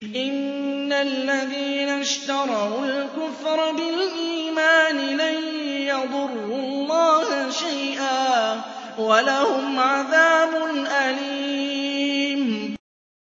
إِنَّ الَّذِينَ اشْتَرَوُا الْكُفْرَ بِالْإِيمَانِ لَن يَضُرُّوا اللَّهَ شَيْئًا وَلَهُمْ عَذَابٌ